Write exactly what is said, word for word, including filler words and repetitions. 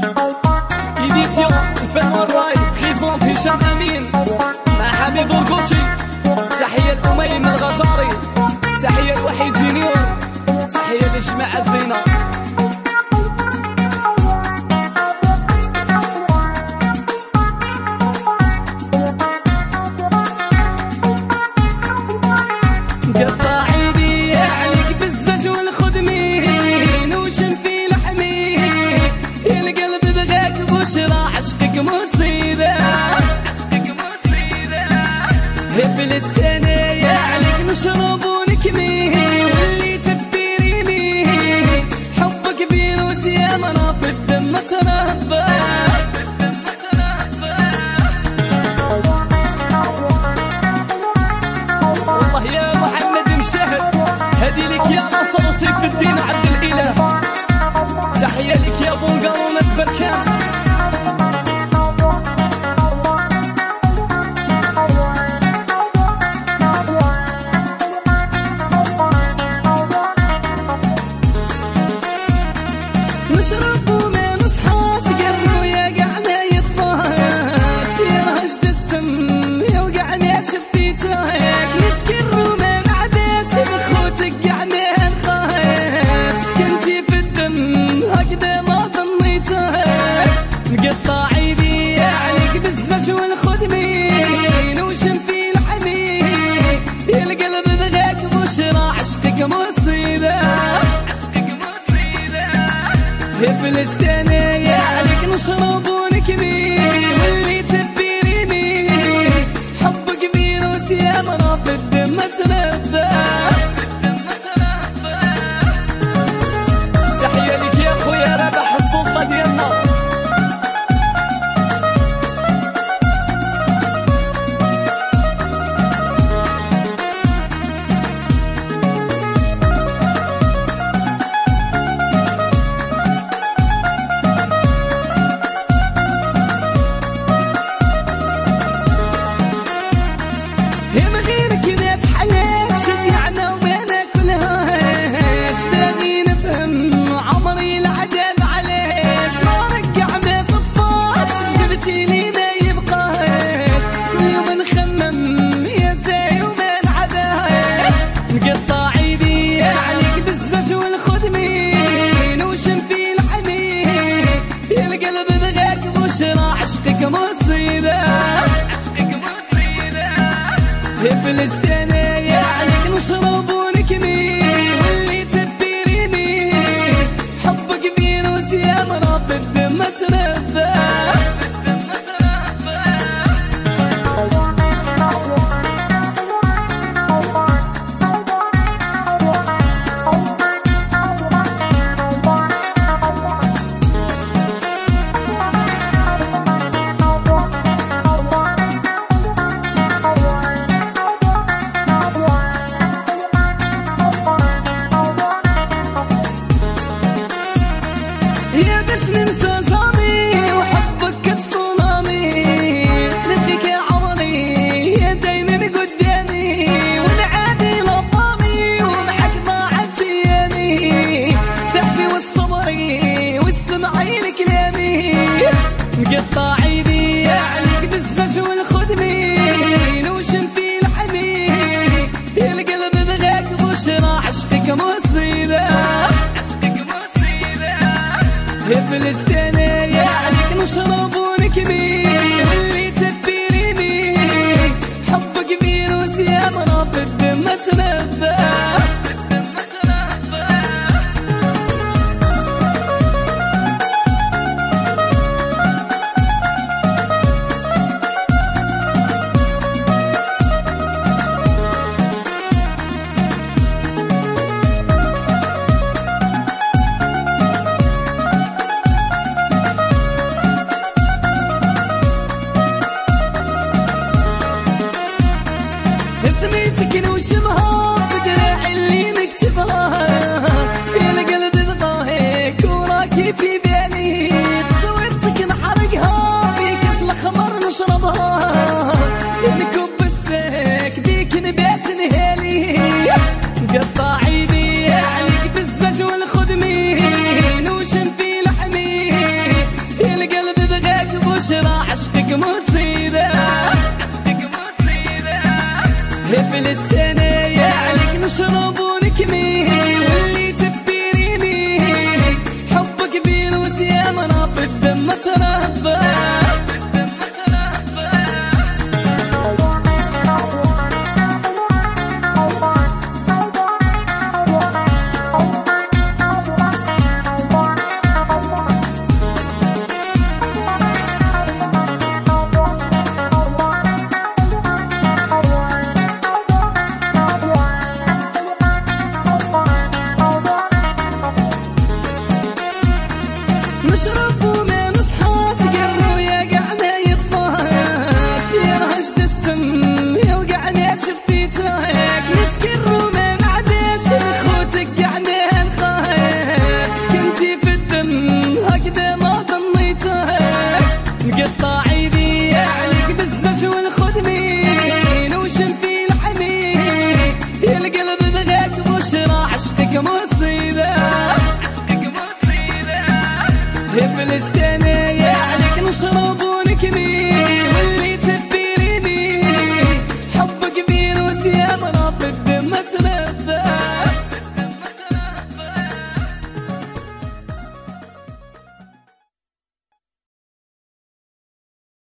إيديسيون الفن والراي بريزونت هشام أمين مع حميد القوشي. تحية الأميم الغجاري، تحية الوحيد جينيور، تحية لجماعة الزينة. عشقك مصيبة عشقك مصيبة هي فلسطينية عليك نشرب ونكمي واللي تديريني حبك فيروس يا مرا في الدم تربى والله يا محمد مشهد هدي لك يا ناصر وسيف الدين عبد الإله. تحية لك يا بونقر وناس بركان. نشرب وما نصحاش قروا يا قعنا يطفاش يرهش السم يوقعنا شفتيتك نسكر وما معداش بخوتك قعنا نخاف سكنتي في الدم هكذا ما ظنيتك نقطع ايدي عليك بالزج والخدمين وشم في الحنين يا القلب بغاك بشرى عشقك مصيبه يا فلسطينية عليك نشرب ونكمي واللي تدبيريني حبك فيروس يا مرا في الدم تربى. تحية لك يا خويا رابح السلطة ديالنا. يا مغيرك ما تحلاش شجعنا وما ناكلهاش باغي نفهم عمري العذاب علاش نارك ما تطفاش جبتي لي ما يبقاش كل يوم نخمم يا زاي وما نعداش نقطع ايدي عليك بالزج والخدمين وشم في الحنين يا القلب بغاك بشرى عشقك مصيبه يا فلسطينية عليك نشرب ونكمي واللي تديريني حبك فيروس يا مرا في الدم تربى. يا باش ننسى جامي وحبك كتصونامي نبغيك يا عمري يا دايما قدامي ونعادي لطامي ومعك ضاعت ايامي سحبي والصبري والسمعي لكلامي نقطع ايدي عليك بالزج والخدمين وشم في الحنين يا القلب بغاك بشرى عشقك مصيبه يا فلسطينية عليك نشرب ونكمي واللي تدبيريني حبك فيروس يا مرا في الدم تربى. سميتك وشمها بدراعي اللي متربى نشرب وما نصحى سقرنا ويقعنا يطفاش يرهش السم يوقعنا شفيتك نسكر وما معداش لخوتك قعنا نخاش سكنتي في الدم هكذا ما ظنيتك نقطع ايدي عليك بالزج والخدمين وشنفي الحنين يا القلب بغاك بشرى عشتك مصيبه فلسطيني عليك نشرب